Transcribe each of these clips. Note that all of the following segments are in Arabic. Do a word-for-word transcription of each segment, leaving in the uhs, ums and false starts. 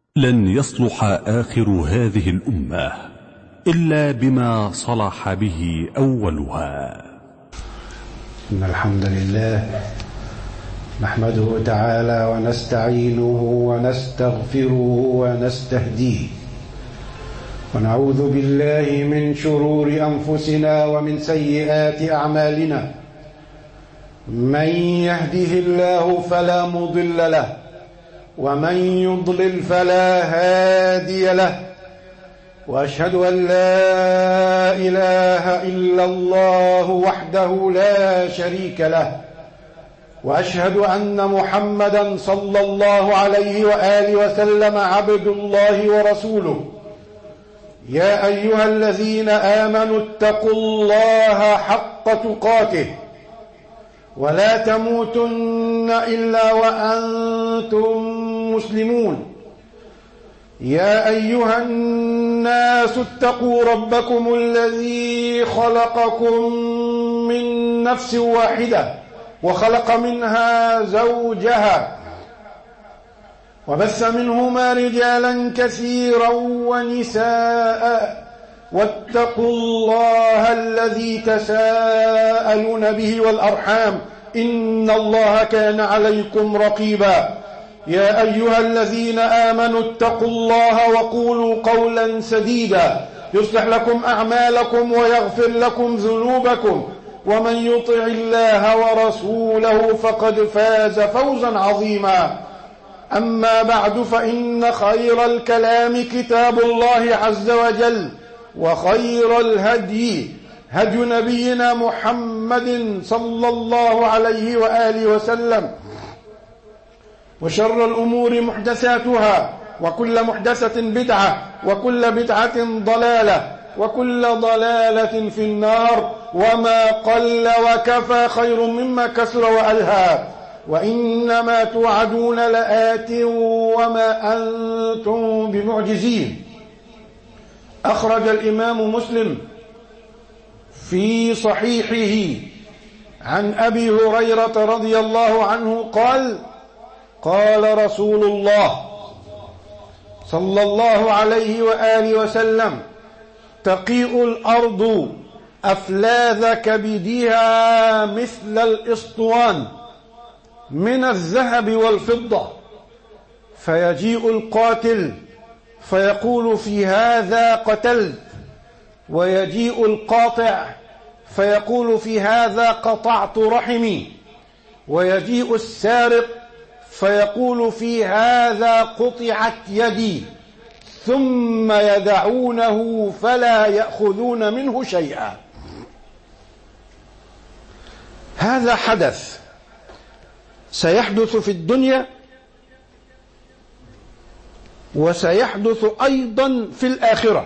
لن يصلح آخر هذه الأمة إلا بما صلح به أولها. إن الحمد لله نحمده تعالى ونستعينه ونستغفره ونستهديه، ونعوذ بالله من شرور أنفسنا ومن سيئات أعمالنا. من يهده الله فلا مضل له، ومن يضلل فلا هادي له، وأشهد أن لا إله إلا الله وحده لا شريك له، وأشهد أن محمدا صلى الله عليه وآله وسلم عبد الله ورسوله. يا أيها الذين آمنوا اتقوا الله حق تقاته ولا تموتن إلا وأنتم مسلمون. يا أيها الناس اتقوا ربكم الذي خلقكم من نفس واحدة وخلق منها زوجها وبث منهما رجالا كثيرا ونساء، واتقوا الله الذي تساءلون به والأرحام إن الله كان عليكم رقيبا. يا أيها الذين آمنوا اتقوا الله وقولوا قولا سديدا يصلح لكم أعمالكم ويغفر لكم ذنوبكم، ومن يطع الله ورسوله فقد فاز فوزا عظيما. أما بعد، فإن خير الكلام كتاب الله عز وجل، وخير الهدي هدي نبينا محمد صلى الله عليه وآله وسلم، وشر الأمور محدثاتها، وكل محدثة بدعة، وكل بدعة ضلالة، وكل ضلالة في النار. وما قل وكفى خير مما كثر وألهى، وإنما توعدون لآت وما أنتم بمعجزين. أخرج الإمام مسلم في صحيحه عن أبي هريرة رضي الله عنه قال: قال رسول الله صلى الله عليه وآله وسلم: تقيء الأرض أفلاذ كبدها مثل الإسطوان من الذهب والفضة، فيجيء القاتل فيقول: في هذا قتلت، ويجيء القاطع فيقول: في هذا قطعت رحمي، ويجيء السارق فيقول: في هذا قطعت يدي، ثم يدعونه فلا يأخذون منه شيئا. هذا حدث سيحدث في الدنيا، وسيحدث أيضا في الآخرة.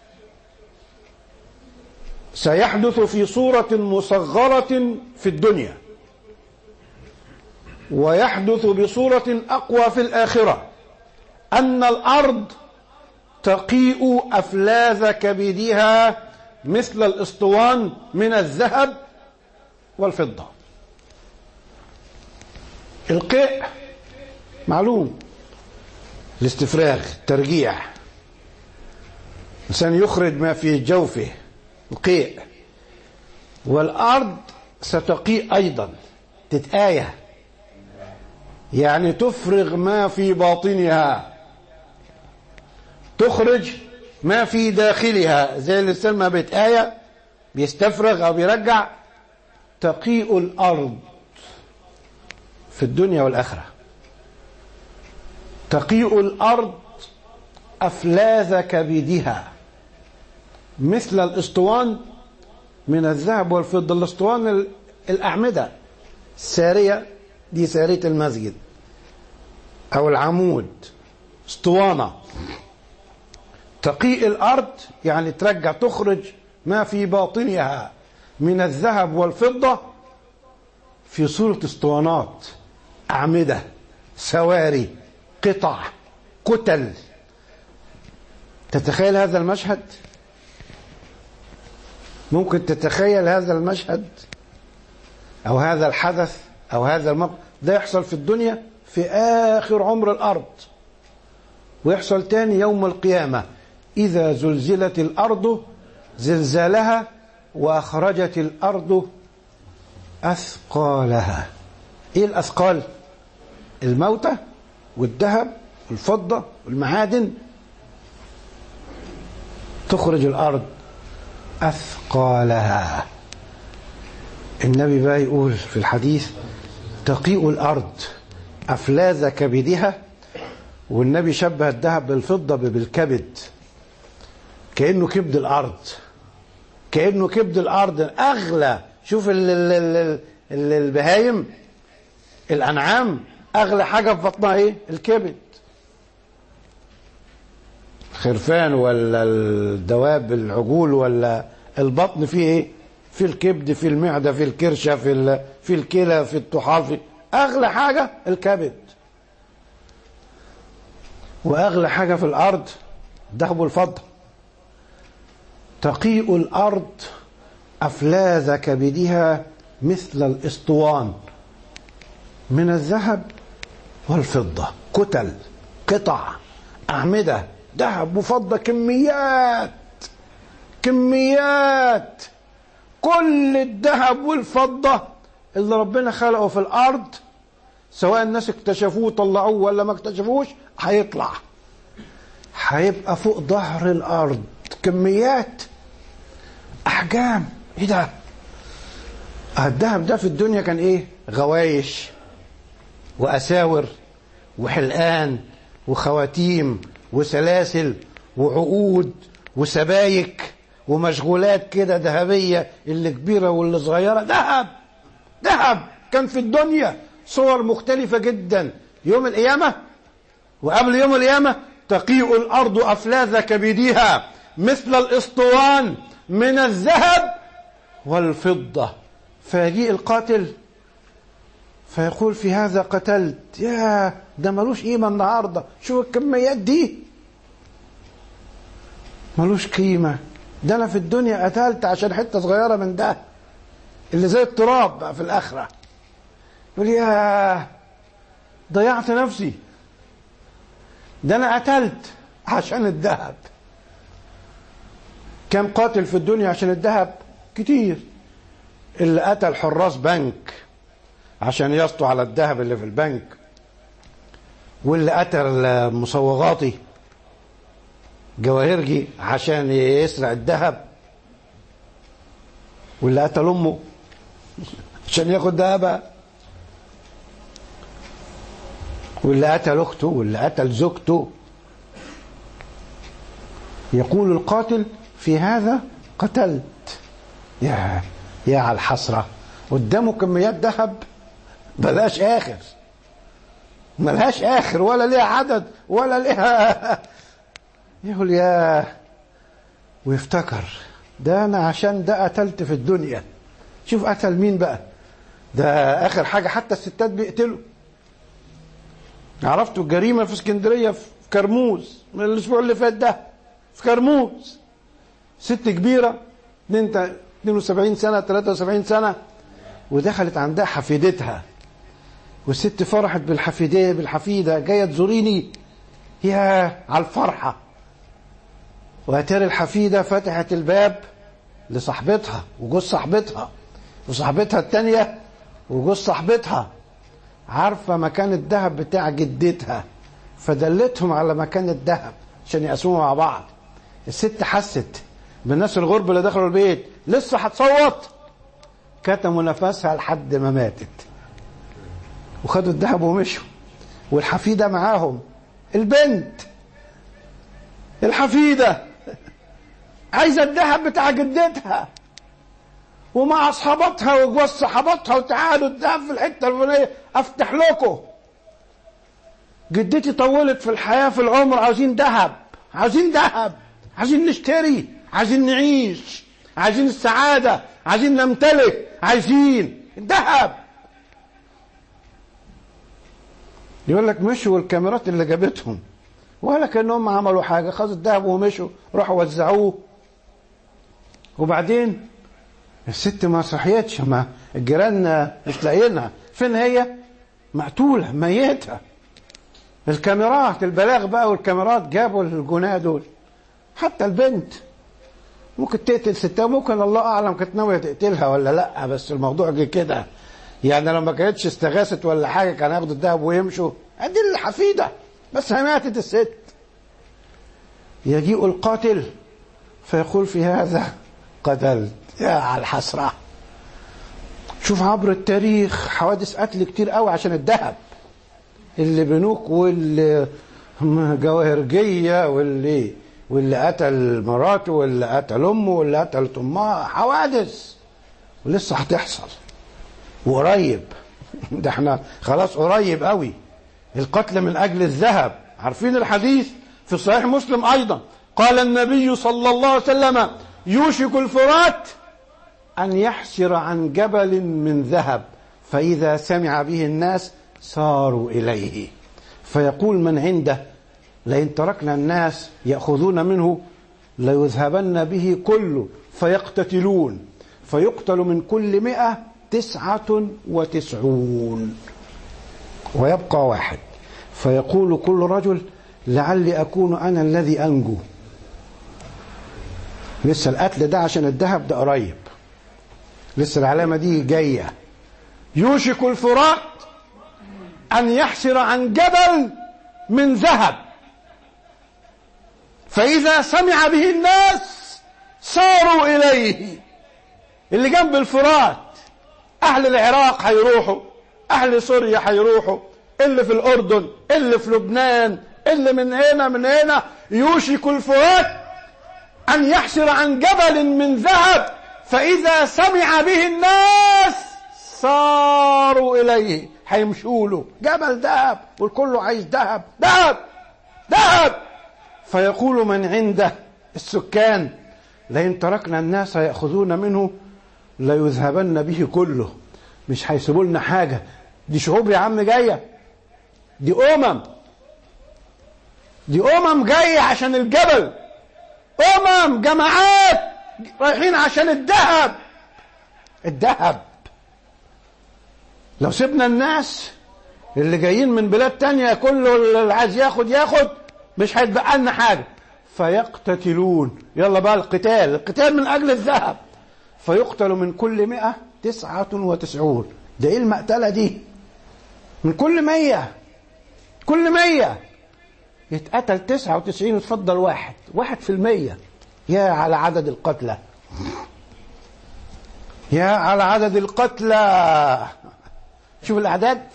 سيحدث في صورة مصغرة في الدنيا، ويحدث بصورة أقوى في الآخرة، أن الأرض تقيء أفلاذ كبدها مثل الإسطوان من الذهب والفضة. القيء معلوم، الاستفراغ، الترجيع، الإنسان يخرج ما في جوفه، القيء. والأرض ستقيء أيضا، تتآية، يعني تفرغ ما في باطنها، تخرج ما في داخلها، زي الإنسان ما بيتآية بيستفرغ أو بيرجع. تقيء الأرض في الدنيا والآخرة. تقيء الأرض أفلاذ كبدها مثل الإسطوان من الذهب والفضة. الإسطوان الأعمدة السارية، دي سارية المسجد أو العمود، اسطوانة. تقيء الأرض يعني ترجع، تخرج ما في باطنها من الذهب والفضة في صورة اسطوانات، أعمدة، سواري، قطع، كتل. تتخيل هذا المشهد؟ ممكن تتخيل هذا المشهد أو هذا الحدث أو هذا الموقف ده يحصل في الدنيا في آخر عمر الأرض، ويحصل تاني يوم القيامة إذا زلزلت الأرض زلزالها وأخرجت الأرض أثقالها. إيه الأثقال؟ الموتى والذهب والفضة والمعادن. تخرج الأرض أثقالها. النبي بقى يقول في الحديث تقيء الأرض أفلاذ كبدها، والنبي شبه الذهب بالفضة بالكبد، كأنه كبد الأرض، كأنه كبد الأرض أغلى. شوف ال ال ال ال البهايم الأنعام أغلى حاجة في بطنها إيه؟ الكبد. خرفان ولا الدواب العجول ولا البطن فيه إيه؟ في الكبد، في المعدة، في الكرشة، في في الكلى، في الطحال، في أغلى حاجة الكبد. وأغلى حاجة في الأرض الذهب والفضة. تقيء الأرض أفلاذ كبدها مثل الإسطوان من الذهب والفضة. كتل، قطع، أعمدة، ذهب وفضة، كميات كميات. كل الذهب والفضة اللي ربنا خلقه في الأرض، سواء الناس اكتشفوه طلعوه ولا ما اكتشفوش، هيطلع، هيبقى فوق ظهر الأرض. كميات، أحجام. إيه ده؟ الذهب ده في الدنيا كان إيه؟ غوايش وأساور وحلقان وخواتيم وسلاسل وعقود وسبايك ومشغولات كده ذهبية، اللي كبيرة واللي صغيرة. ذهب ذهب كان في الدنيا صور مختلفة جدا. يوم القيامة وقبل يوم القيامة تقيء الأرض أفلاذ كبدها مثل الإسطوان من الذهب والفضة. فيجيء القاتل فيقول في هذا قتلت، يا ده ملوش قيمة النهاردة، شو الكميات دي، ملوش قيمة. ده أنا في الدنيا قتلت عشان حتة صغيرة من ده اللي زي التراب بقى في الآخرة. يقول يا ضيعت نفسي، ده أنا قتلت عشان الذهب. كم قاتل في الدنيا عشان الذهب؟ كتير. اللي قتل حراس بنك عشان يسطوا على الذهب اللي في البنك، واللي قتل مصوغاتي جواهرجي عشان يسرق الذهب، واللي قتل امه عشان ياخد ذهبها، واللي قتل اخته، واللي قتل زوجته. يقول القاتل في هذا قتلت. يا يا على الحسرة، قدامه كميات ذهب بلاش آخر، ملهاش آخر ولا ليها عدد ولا ليها. يقول يا ويفتكر ده أنا عشان ده قتلت في الدنيا. شوف قتل مين بقى؟ ده آخر حاجة حتى الستات بيقتلوا. عرفتوا الجريمة في اسكندرية في كرموز من الأسبوع اللي فات ده، في كرموز ست كبيرة اثنين وسبعين سنة ثلاثة وسبعين سنة، ودخلت عندها حفيدتها، والست فرحت بالحفيدة بالحفيدة جاية تزوريني، يا على الفرحة. واتاري الحفيدة فتحت الباب لصاحبتها وجوز صاحبتها وصاحبتها التانية وجوز صاحبتها، عارفة مكان الذهب بتاع جدتها، فدلتهم على مكان الذهب عشان يقسموا مع بعض. الست حست بالناس الغرب اللي دخلوا البيت لسه هتصوت، كتموا نفسها لحد ما ماتت، وخدوا الذهب ومشوا، والحفيدة معاهم. البنت الحفيدة عايزة الذهب بتاع جدتها ومع اصحابتها وجوز صحابتها، وتعالوا الذهب في الحتة الفلانية افتح لكم. جدتي طولت في الحياة في العمر، عاوزين ذهب، عاوزين ذهب، عايزين نشتري، عايزين نعيش، عايزين السعادة، عايزين نمتلك، عايزين الذهب. يقول لك مشوا الكاميرات اللي جابتهم ولا كأنهم عملوا حاجة، خدوا الذهب ومشوا، راحوا وزعوه. وبعدين الست ما صحيتش، ما الجيران مش لاقيينها، فين هي؟ مقتولة ميتة. الكاميرات البلاغ بقى والكاميرات جابوا الجناه دول. حتى البنت ممكن تقتل ستها، ممكن الله اعلم كانت ناويه تقتلها ولا لا، بس الموضوع جه كده. يعني لو ما كانتش استغاثت ولا حاجه كان ياخدوا الذهب ويمشوا. ادي الحفيده بس هي ماتت الست. يجيء القاتل فيقول في هذا قتلت. يا على الحسره. شوف عبر التاريخ حوادث قتل كتير قوي عشان الذهب. اللي بنوك واللي جواهرجيه واللي واللي قتل مراته واللي قتل امه واللي قتل امها. حوادث ولسه هتحصل وقريب. ده احنا خلاص قريب قوي. القتل من اجل الذهب. عارفين الحديث في صحيح مسلم ايضا قال النبي صلى الله عليه وسلم يوشك الفرات ان يحسر عن جبل من ذهب فاذا سمع به الناس ساروا اليه فيقول من عنده لئن تركنا الناس يأخذون منه ليذهبن به كله فيقتتلون فيقتل من كل مئة تسعة وتسعون ويبقى واحد فيقول كل رجل لعلي أكون أنا الذي أنجو. لسه القتل ده عشان الذهب ده قريب، لسه العلامة دي جاية. يوشك الفرات أن يحسر عن جبل من ذهب فإذا سمع به الناس ساروا إليه. اللي جنب الفرات أهل العراق هيروحوا، أهل سوريا هيروحوا، اللي في الأردن، اللي في لبنان، اللي من هنا من هنا. يوشك الفرات أن يحسر عن جبل من ذهب فإذا سمع به الناس ساروا إليه. هيمشوا له جبل ذهب والكل عايز ذهب ذهب ذهب. فيقول من عنده السكان لئن تركنا الناس يأخذون منه ليذهبن به كله. مش هيسيبوا لنا حاجة. دي شعوب يا عم جاية، دي أمم، دي أمم جاية عشان الجبل، أمم جماعات رايحين عشان الذهب. الذهب لو سيبنا الناس اللي جايين من بلاد تانية كله اللي عايز ياخد ياخد مش هيتبقى لنا حاجة. فيقتتلون. يلا بقى القتال، القتال من أجل الذهب. فيقتل من كل مئة تسعة وتسعون. ده إيه المقتلة دي؟ من كل مية، كل مية يتقتل تسعة وتسعين وتفضل واحد، واحد في المية. يا على عدد القتلى، يا على عدد القتلى. شوف الأعداد.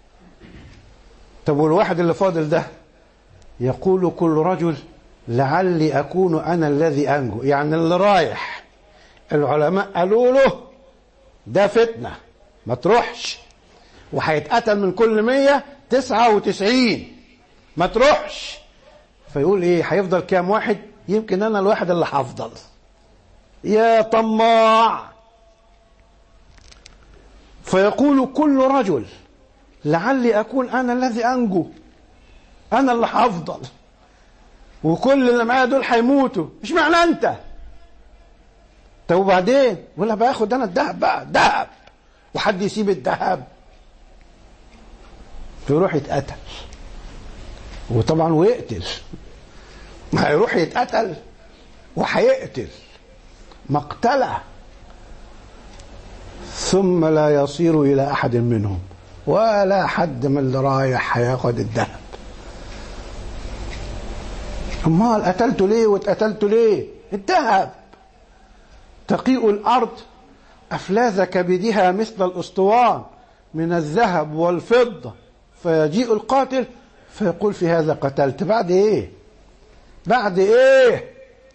طب والواحد اللي فاضل ده يقول كل رجل لعلي أكون أنا الذي أنجو. يعني اللي رايح العلماء قالوا له ده فتنة ما تروحش، وهيتقتل من كل مية تسعة وتسعين ما تروحش. فيقول ايه هيفضل كام واحد؟ يمكن أنا الواحد اللي هفضل. يا طماع. فيقول كل رجل لعلي أكون أنا الذي أنجو، أنا اللي هفضل، وكل اللي معايا دول هيموتوا. مش معنى أنت. طب وبعدين؟ ولا باخد أنا الذهب بقى، ذهب، وحد يسيب الذهب؟ فيروح يتقتل. وطبعا ويقتل، ما هيروح يتقتل وهيقتل مقتله. ثم لا يصير إلى أحد منهم، ولا حد من اللي رايح هياخد الذهب. امال قتلته ليه واتقتلته ليه؟ الذهب. تقيء الأرض أفلاذ كبدها مثل الأسطوان من الذهب والفضة. فيجيء القاتل فيقول في هذا قتلت. بعد ايه؟ بعد ايه؟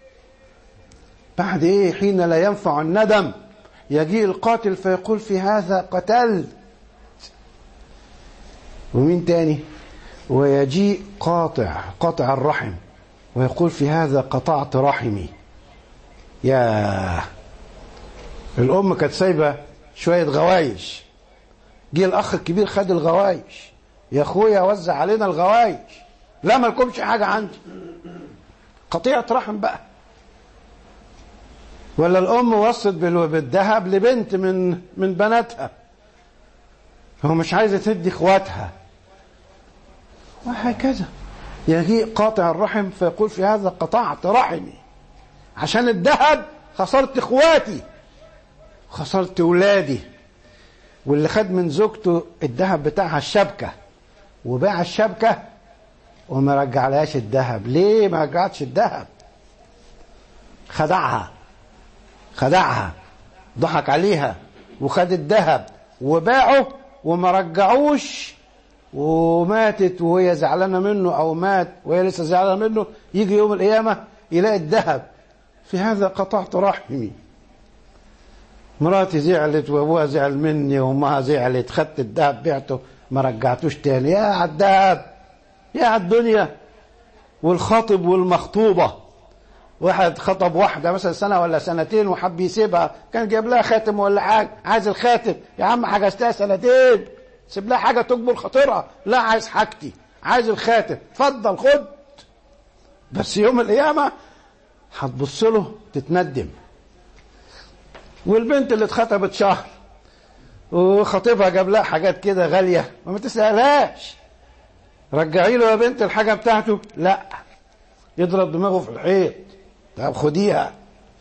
بعد ايه؟ حين لا ينفع الندم. يجيء القاتل فيقول في هذا قتلت. ومين تاني؟ ويجيء قاطع قاطع الرحم ويقول في هذا قطعت رحمي. يا الأم كانت سايبة شوية غوايش، جه الأخ الكبير خد الغوايش. يا أخويا وزع علينا الغوايش. لا ما لكمش حاجة عندي. قطيعة رحم بقى. ولا الأم وصت بالذهب لبنت من من بناتها، هو مش عايزة تدي إخواتها، وهكذا. يجي قاطع الرحم فيقول في هذا قطعت رحمي. عشان الذهب خسرت اخواتي، خسرت ولادي. واللي خد من زوجته الذهب بتاعها الشبكة وباع الشبكة وما رجعلهاش الذهب. ليه ما رجعتش الذهب؟ خدعها خدعها ضحك عليها وخد الذهب وباعه وما رجعوش، وماتت وهي زعلانة منه، أو مات وهي لسه زعلانة منه. يجي يوم القيامة يلاقي الذهب. في هذا قطعت رحمي. مراتي زعلت وابوها زعل مني وامها زعلت، خدت الذهب بعته ما رجعتوش تاني. يا على الذهب، يا على الدنيا. والخاطب والمخطوبة، واحد خطب واحدة مثلا سنة ولا سنتين وحب يسيبها، كان جايب لها خاتم ولا حاجة، عايز الخاتم. يا عم حجزتها سنتين، سيب لها حاجة تجبر خاطرها. لا، عايز حاجتي، عايز الخاتم، اتفضل خد. بس يوم القيامة هتبص له تتندم. والبنت اللي اتخطبت شهر وخطيبها جاب لها حاجات كده غالية وما تسألهاش، رجعي له يا بنت الحاجة بتاعته. لا، يضرب دماغه في الحيط. طب خديها.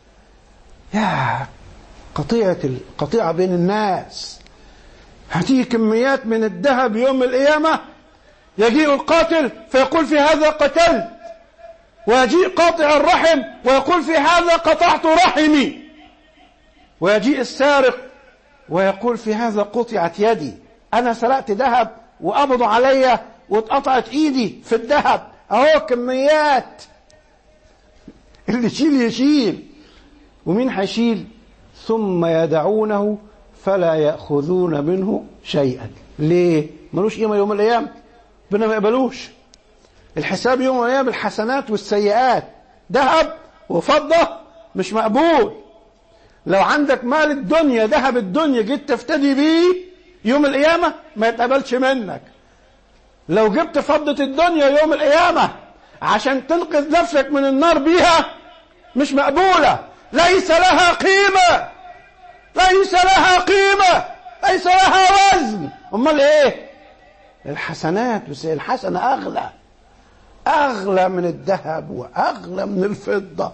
يا قطيعة القطيعة بين الناس. هتيجي كميات من الذهب يوم القيامة. يجيء القاتل فيقول في هذا قتلت، ويجيء قاطع الرحم ويقول في هذا قطعت رحمي، ويجيء السارق ويقول في هذا قطعت يدي. أنا سرقت ذهب وقبضوا عليا واتقطعت إيدي في الذهب. أهو كميات. اللي يشيل يشيل. ومين هيشيل؟ ثم يدعونه فلا يأخذون منه شيئا. ليه؟ ملوش قيمة يوم القيامة، ربنا ما يقبلوش. الحساب يوم القيامة الحسنات والسيئات، ذهب وفضة مش مقبول. لو عندك مال الدنيا، ذهب الدنيا، جيت تفتدي بيه يوم القيامة ما يتقبلش منك. لو جبت فضة الدنيا يوم القيامة عشان تنقذ نفسك من النار بيها مش مقبولة. ليس لها قيمة، ليس لها قيمة، ليس لها وزن. امال ايه؟ الحسنات. بس الحسنة اغلى، اغلى من الذهب واغلى من الفضة.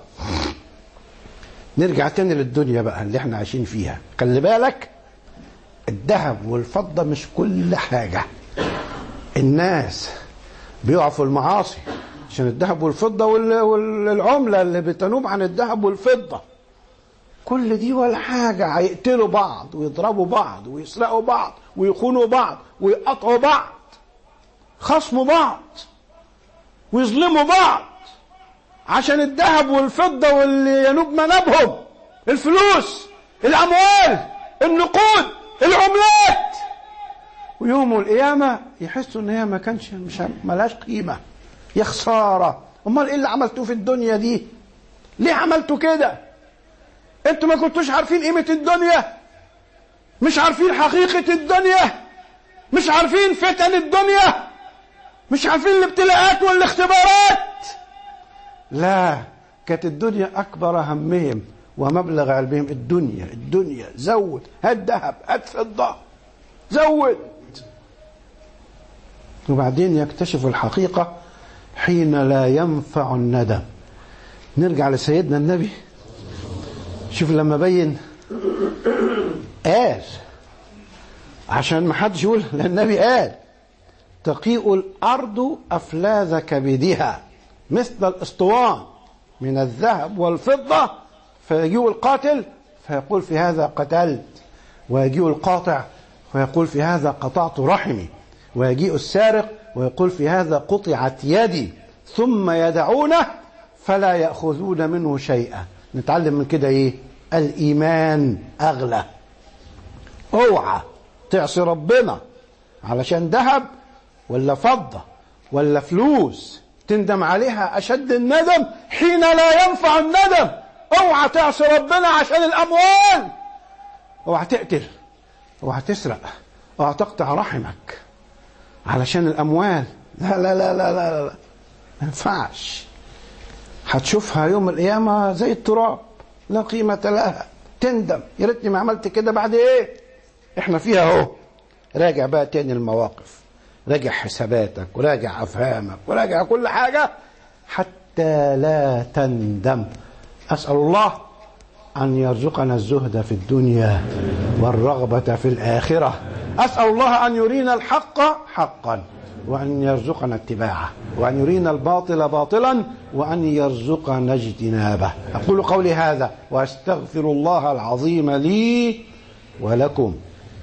نرجع تاني للدنيا بقى اللي احنا عايشين فيها. خلي بالك، الذهب والفضة مش كل حاجة. الناس بيقعوا في المعاصي عشان الذهب والفضة والعملة اللي بتنوب عن الذهب والفضة. كل دي ولا حاجة. هيقتلوا بعض ويضربوا بعض ويسرقوا بعض ويخونوا بعض ويقطعوا بعض، خصموا بعض ويظلموا بعض عشان الذهب والفضة واللي ينوب منابهم، الفلوس، الأموال، النقود، العملات. ويوم القيامة يحسوا ان هي ما كانش مش ملاش قيمة. يا خسارة. امال ايه اللي عملتوه في الدنيا دي؟ ليه عملتوا كده؟ انتوا ما كنتوش عارفين قيمة الدنيا؟ مش عارفين حقيقة الدنيا؟ مش عارفين فتن الدنيا؟ مش عارفين الابتلاءات والاختبارات؟ لا، كانت الدنيا اكبر همهم ومبلغ علمهم. الدنيا الدنيا زود، هات ذهب، هات فضة، زود. وبعدين يكتشف الحقيقة حين لا ينفع الندم. نرجع لسيدنا النبي. شوف لما بين قال، عشان ما حدش يقول، لأن النبي قال تقيء الأرض أفلاذ كبدها مثل الأسطوان من الذهب والفضة. فيجيء القاتل فيقول في هذا قتلت، ويجيء القاطع ويقول في هذا قطعت رحمي، ويجيء السارق ويقول في هذا قطعت يدي. ثم يدعونه فلا يأخذون منه شيئا. نتعلم من كده ايه؟ الإيمان أغلى. اوعى تعصي ربنا علشان ذهب ولا فضة ولا فلوس تندم عليها أشد الندم حين لا ينفع الندم. اوعى تعصي ربنا عشان الأموال. اوعى تقتل، اوعى تسرق، اوعى تقطع رحمك علشان الأموال. لا لا لا لا لا لا، ما ينفعش. هتشوفها يوم القيامة زي التراب، لا قيمة لها. تندم، يا ريتني ما عملت كده. بعد ايه؟ احنا فيها اهو. راجع بقى تاني المواقف. راجع حساباتك وراجع أفهامك وراجع كل حاجة حتى لا تندم. أسأل الله أن يرزقنا الزهد في الدنيا والرغبة في الآخرة. أسأل الله أن يرينا الحق حقا وأن يرزقنا اتباعه، وأن يرينا الباطل باطلا وأن يرزقنا اجتنابه. أقول قولي هذا وأستغفر الله العظيم لي ولكم.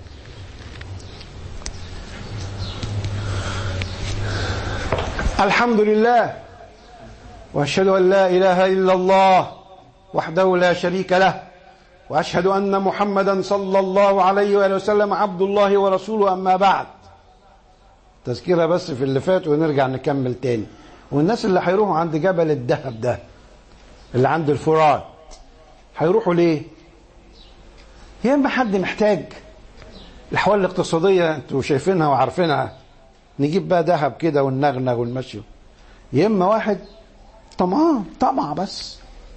الحمد لله، وأشهد أن لا إله إلا الله وحده لا شريك له، وأشهد أن محمدا صلى الله عليه وآله وسلم عبد الله ورسوله. أما بعد، تذكيرها بس في اللي فات ونرجع نكمل تاني. والناس اللي هيروحوا عند جبل الذهب ده اللي عند الفرات هيروحوا ليه؟ يا اما حد محتاج، الأحوال الاقتصادية انتوا شايفينها وعارفينها، نجيب بقى ذهب كده وننغنغ ونمشي. يا اما واحد طمعان، طمع بس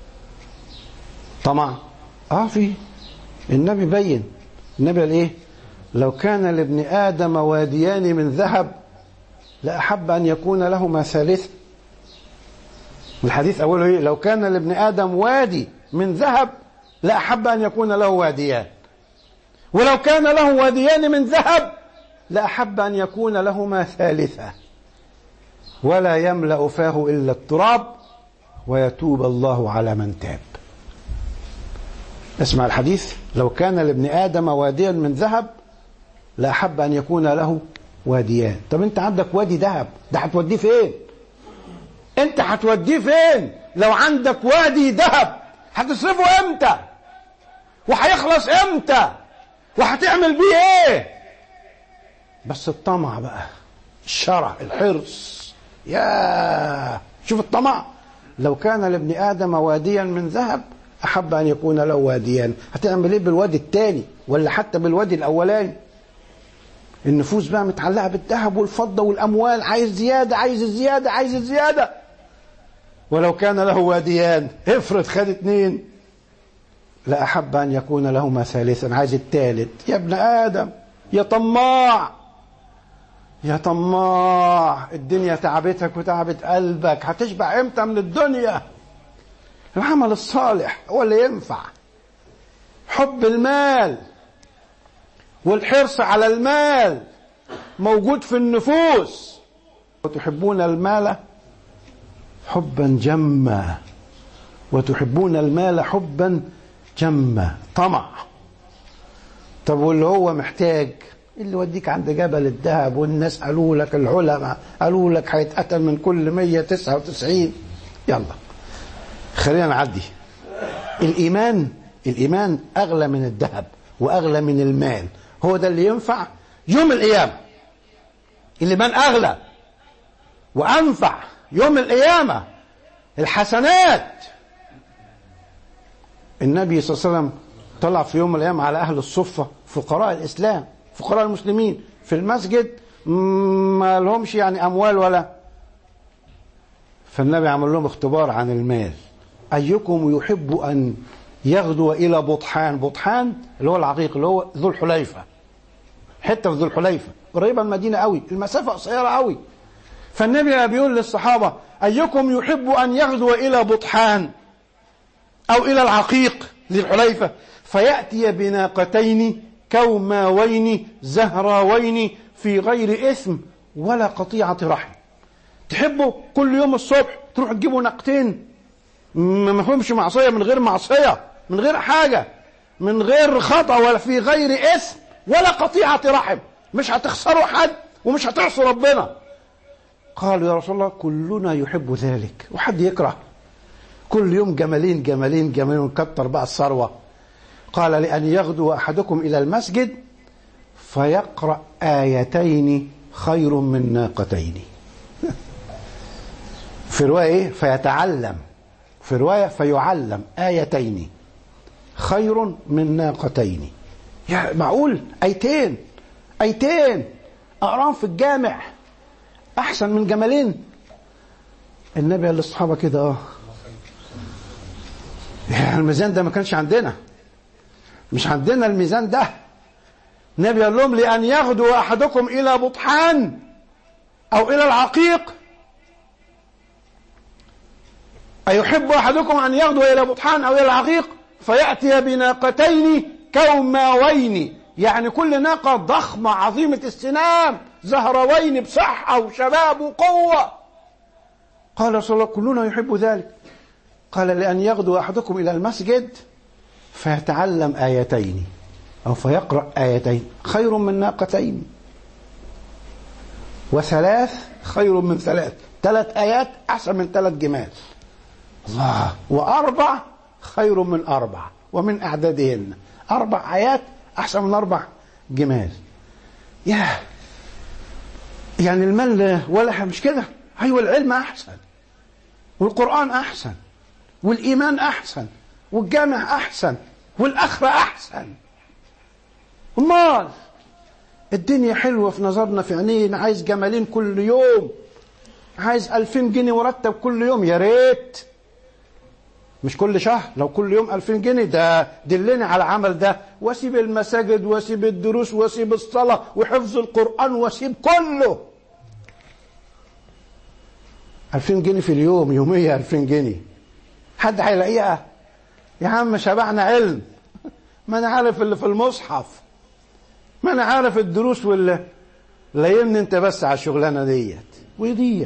طمع. اه في النبي بين، النبي قال ايه؟ لو كان لابن آدم واديان من ذهب لأحب أن يكون لهما ثالث. الحديث أوله ايه؟ لو كان لابن آدم وادي من ذهب لأحب أن يكون له واديان، ولو كان له واديان من ذهب لأحب أن يكون لهما ثالثة. ولا يملأ فاه إلا التراب ويتوب الله على من تاب. اسمع الحديث، لو كان لابن آدم واديا من ذهب لأحب أن يكون له واديان. طب انت عندك وادي ذهب، ده هتوديه فين؟ انت هتوديه فين؟ لو عندك وادي ذهب هتصرفه امتى؟ وهيخلص امتى؟ وهتعمل بيه ايه؟ بس الطمع بقى، الشرع، الحرص. يا شوف الطمع، لو كان لابن آدم واديا من ذهب أحب أن يكون له واديان. هتعمل ايه بالوادي الثاني ولا حتى بالوادي الأولاني؟ النفوس بقى متعلقة بالذهب والفضة والأموال، عايز زيادة عايز الزيادة عايز الزيادة. ولو كان له واديان، افرض خد اتنين، لأحب أن يكون لهما ثالثا، عايز الثالث. يا ابن آدم يا طماع يا طماع، الدنيا تعبتك وتعبت قلبك، هتشبع امتى من الدنيا؟ العمل الصالح هو اللي ينفع. حب المال والحرص على المال موجود في النفوس. وتحبون المال حبا جما، وتحبون المال حبا جما، طمع. طب واللي هو محتاج، اللي يوديك عند جبل الذهب والناس قالوا لك، العلماء قالوا لك هيتقتل من كل مية تسعة وتسعين، يلا خلينا نعدي. الإيمان، الإيمان أغلى من الذهب وأغلى من المال. هو ده اللي ينفع يوم القيامة. الإيمان أغلى وأنفع يوم القيامة. الحسنات، النبي صلى الله عليه وسلم طلع في يوم القيامة على أهل الصفة، فقراء الإسلام، فقراء المسلمين في المسجد، ما لهمش يعني أموال ولا. فالنبي عمل لهم اختبار عن المال. أيكم يحب أن يغدو إلى بطحان؟ بطحان اللي هو العقيق، اللي هو ذو الحليفة، حتة في ذو الحليفة قريبة من المدينة قوي، المسافة قصيرة قوي. فالنبي بيقول للصحابة أيكم يحب أن يغدو إلى بطحان أو إلى العقيق ذي الحليفة فيأتي بناقتين كوماوين زهراوين في غير إثم ولا قطيعة رحم. تحبوا كل يوم الصبح تروح تجيبوا ناقتين ما فيهمش معصية، من غير معصية، من غير حاجة، من غير خطأ، ولا في غير إثم ولا قطيعة رحم، مش هتخسروا حد ومش هتعصوا ربنا. قالوا يا رسول الله كلنا يحب ذلك، وحد يكره كل يوم جمالين جمالين جمالين ونكتر بقى الثروة؟ قال لأن يغدو أحدكم إلى المسجد فيقرأ آيتين خير من ناقتين. في رواية إيه؟ فيتعلم، في رواية فيعلم آيتين خير من ناقتين. يا معقول آيتين آيتين أقرأهم في الجامع أحسن من جمالين؟ النبي قال للصحابة كده اه يعني الميزان ده ما كانش عندنا، مش عندنا الميزان ده. النبي قال لهم لأن يغدو أحدكم إلى بطحان أو إلى العقيق. أيحب أحدكم أن يغدو إلى بطحان أو إلى العقيق فيأتي بناقتين كوماوين، يعني كل ناقة ضخمة عظيمة السنام زهروين بصحة وشباب وقوة. قال رسول الله كلنا يحب ذلك. قال لأن يغدو أحدكم إلى المسجد فيتعلم آيتين أو فيقرأ آيتين خير من ناقتين، وثلاث خير من ثلاث، ثلاث آيات أحسن من ثلاث جمال. الله. وأربع خير من أربع ومن أعدادهن، أربع آيات أحسن من أربع جمال. يا يعني المال ولا مش كده؟ أيوة العلم أحسن، والقرآن أحسن، والإيمان أحسن، والجامع أحسن، والآخرة أحسن. امال الدنيا حلوة في نظرنا في عينينا، عايز جمالين كل يوم، عايز ألفين جنيه مرتب كل يوم، يا ريت مش كل شهر، لو كل يوم ألفين جنيه ده دلني على عمل ده، واسيب المساجد واسيب الدروس واسيب الصلاة وحفظ القرآن واسيب كله. ألفين جنيه في اليوم، يومية ألفين جنيه، حد هيلاقيها؟ يا عم شبعنا علم، ما انا عارف اللي في المصحف، ما انا عارف الدروس، واللي لايمني انت بس على الشغلانه ديت ويضيع.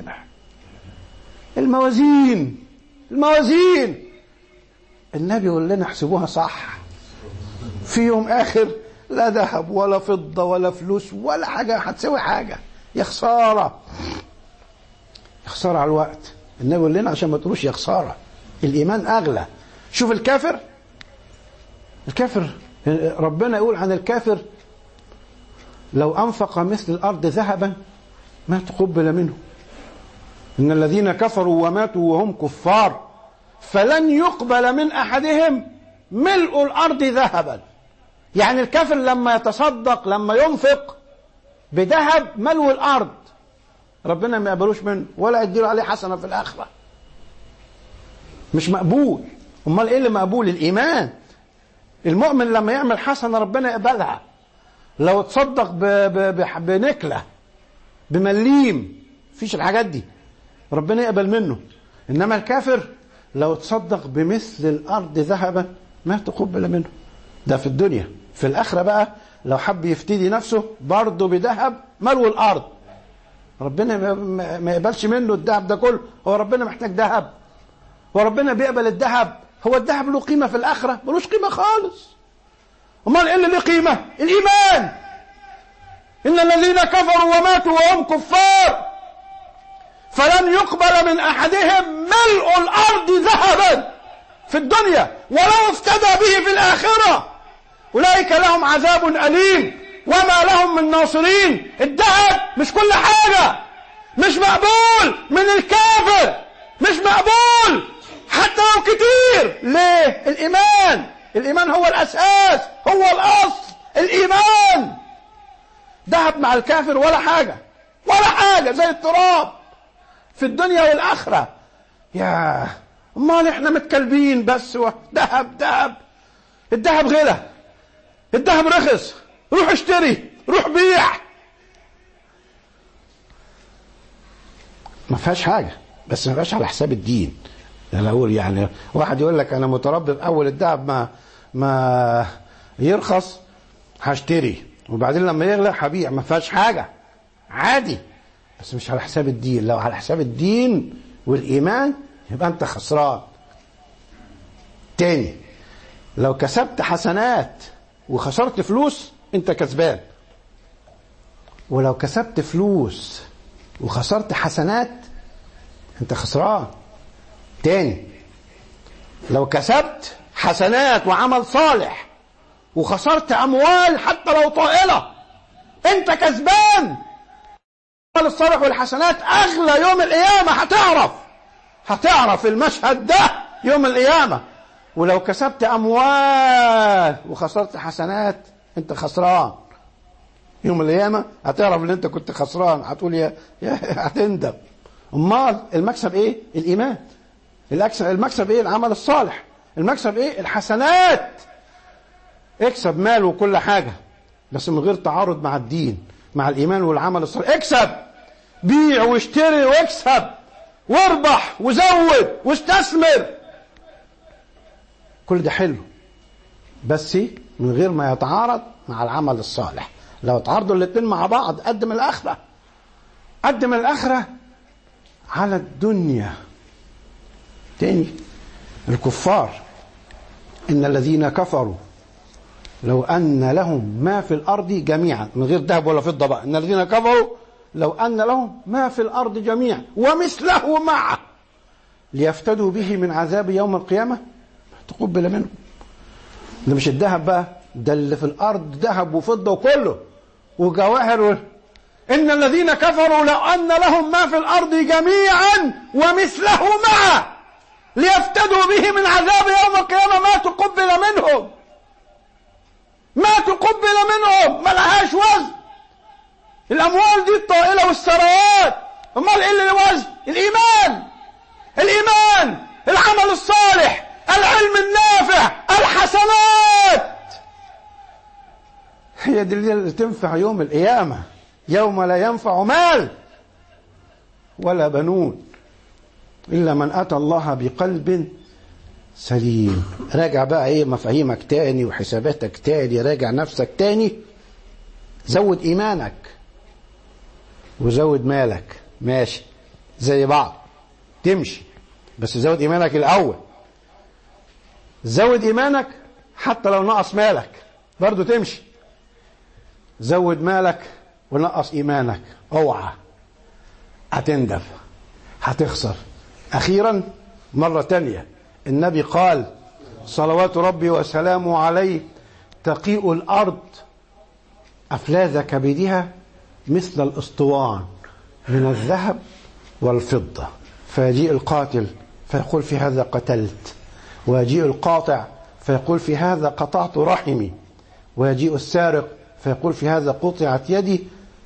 الموازين الموازين النبي يقول لنا احسبوها صح، في يوم اخر لا ذهب ولا فضه ولا فلوس ولا حاجه هتسوي حاجه، يا خساره يا خساره على الوقت. النبي يقول لنا عشان ما تقولوش يا خساره، الايمان اغلى. شوف الكافر، الكافر ربنا يقول عن الكافر لو أنفق مثل الأرض ذهبا ما تقبل منه، إن الذين كفروا وماتوا وهم كفار فلن يقبل من أحدهم ملء الأرض ذهبا. يعني الكافر لما يتصدق، لما ينفق بذهب ملء الأرض، ربنا ما يقبلوش منه ولا يديله عليه حسنة في الآخرة، مش مقبول. امال ايه اللي مقبول؟ الايمان. المؤمن لما يعمل حسنه ربنا يقبلها، لو تصدق بنكله بمليم فيش الحاجات دي ربنا يقبل منه. انما الكافر لو تصدق بمثل الارض ذهبا ما تقبل منه، ده في الدنيا. في الاخره بقى لو حب يفتدي نفسه برضه بذهب ملو الارض، ربنا ما يقبلش منه الذهب ده كله. هو ربنا محتاج ذهب؟ وربنا بيقبل الذهب؟ هو الذهب له قيمة في الآخرة؟ ملوش قيمة خالص. امال ايه اللي له قيمة؟ الإيمان. إن الذين كفروا وماتوا وهم كفار فلن يقبل من أحدهم ملء الأرض ذهبا في الدنيا ولو افتدى به في الآخرة، أولئك لهم عذاب أليم وما لهم من ناصرين. الذهب مش كل حاجة، مش مقبول من الكافر، مش مقبول حتى لو كتير. ليه؟ الإيمان. الإيمان هو الأساس، هو الأصل، الإيمان. ذهب مع الكافر ولا حاجة، ولا حاجة، زي التراب في الدنيا والآخرة. يا امال احنا متكلبين بس ذهب ذهب. الذهب غلا، الذهب رخص، روح اشتري، روح بيع، ما فيهاش حاجة، بس ما فيهاش على حساب الدين. انا اقول يعني واحد يقول لك انا متربي اول الذهب ما ما يرخص هشتري، وبعدين لما يغلى هبيع، ما فيهاش حاجه، عادي، بس مش على حساب الدين. لو على حساب الدين والايمان يبقى انت خسران. تاني، لو كسبت حسنات وخسرت فلوس انت كسبان، ولو كسبت فلوس وخسرت حسنات انت خسران. تاني، لو كسبت حسنات وعمل صالح وخسرت اموال حتى لو طائلة انت كسبان. العمل الصالح والحسنات اغلى يوم القيامة، هتعرف هتعرف المشهد ده يوم القيامة. ولو كسبت اموال وخسرت حسنات انت خسران يوم القيامة، هتعرف ان انت كنت خسران، هتقول يا, يا هتندم. امال المكسب ايه؟ الايمان. المكسب ايه؟ العمل الصالح. المكسب ايه؟ الحسنات. اكسب مال وكل حاجة بس من غير تعارض مع الدين، مع الايمان والعمل الصالح. اكسب بيع واشتري واكسب واربح وزود واستثمر، كل ده حلو بس من غير ما يتعارض مع العمل الصالح. لو تعارضوا الاثنين مع بعض قدم الآخرة، قدم الآخرة على الدنيا. تاني الكفار إن الذين كفروا لو أن لهم ما في الأرض جميعا، من غير ذهب ولا فضة بقى، إن الذين كفروا لو أن لهم ما في الأرض جميعا ومثله معه ليفتدوا به من عذاب يوم القيامة تقبل منهم. ده مش الذهب بقى، ده اللي في الأرض ذهب وفضة وكله وجواهر و... إن الذين كفروا لو أن لهم ما في الأرض جميعا ومثله معه ليفتدوا به من عذاب يوم القيامة ما تقبل منهم، ما تقبل منهم، ما لهاش وزن. الأموال دي الطائلة والثروات، أمال إيه اللي له وزن؟ الإيمان، الإيمان، العمل الصالح، العلم النافع، الحسنات، هي دي اللي تنفع يوم القيامة، يوم لا ينفع مال ولا بنون إلا من أتى الله بقلب سليم. راجع بقى ايه مفاهيمك تاني وحساباتك تاني، راجع نفسك تاني، زود إيمانك وزود مالك، ماشي زي بعض تمشي، بس زود إيمانك الأول. زود إيمانك حتى لو نقص مالك برضو تمشي، زود مالك ونقص إيمانك اوعى هتندف هتخسر. أخيرا مرة تانية النبي قال صلوات ربي وسلامه عليه تقيء الأرض أفلاذ كبدها مثل الأسطوان من الذهب والفضة، فيجيء القاتل فيقول في هذا قتلت، ويجيء القاطع فيقول في هذا قطعت رحمي، ويجيء السارق فيقول في هذا قطعت يدي،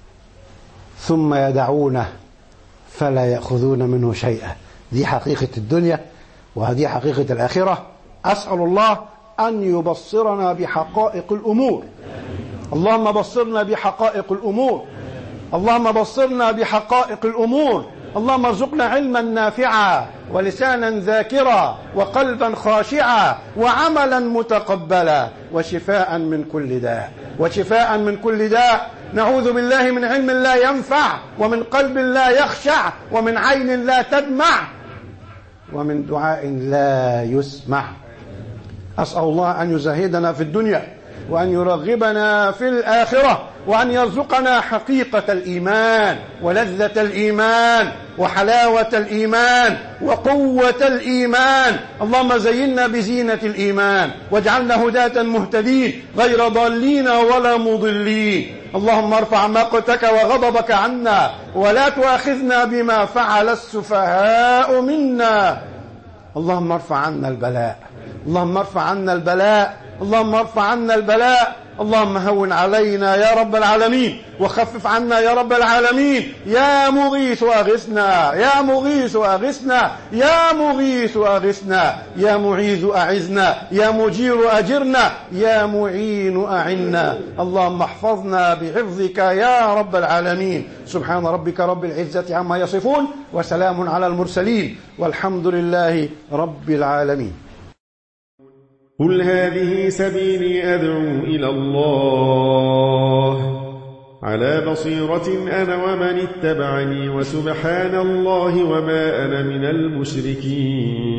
ثم يدعونه فلا يأخذون منه شيئا. دي حقيقة الدنيا وهذه حقيقة الآخرة. أسأل الله أن يبصرنا بحقائق الأمور، اللهم بصرنا بحقائق الأمور، اللهم بصرنا بحقائق الأمور، اللهم ارزقنا علما نافعا ولسانا ذاكرا وقلبا خاشعا وعملا متقبلا وشفاء من كل داء، وشفاء من كل داء. نعوذ بالله من علم لا ينفع ومن قلب لا يخشع ومن عين لا تدمع ومن دعاء لا يسمع. أسأل الله أن يزهدنا في الدنيا وأن يرغبنا في الآخرة وأن يرزقنا حقيقة الإيمان ولذة الإيمان وحلاوة الإيمان وقوة الإيمان. اللهم زينا بزينة الإيمان واجعلنا هداة مهتدين غير ضالين ولا مضلين. اللهم ارفع مقتك وغضبك عنا ولا تؤاخذنا بما فعل السفهاء منا. اللهم ارفع عنا البلاء، اللهم ارفع عنا البلاء، اللهم ارفع عنا البلاء، اللهم هون علينا يا رب العالمين وخفف عنا يا رب العالمين. يا مغيث أغثنا، يا مغيث أغثنا، يا مغيث أغثنا، يا معيذ أعزنا، يا مجير أجرنا، يا معين أعنا. اللهم احفظنا بحفظك يا رب العالمين. سبحان ربك رب العزة عما يصفون وسلام على المرسلين والحمد لله رب العالمين. قل هذه سبيلي أدعو إلى الله على بصيرة أنا ومن اتبعني وسبحان الله وما أنا من المشركين.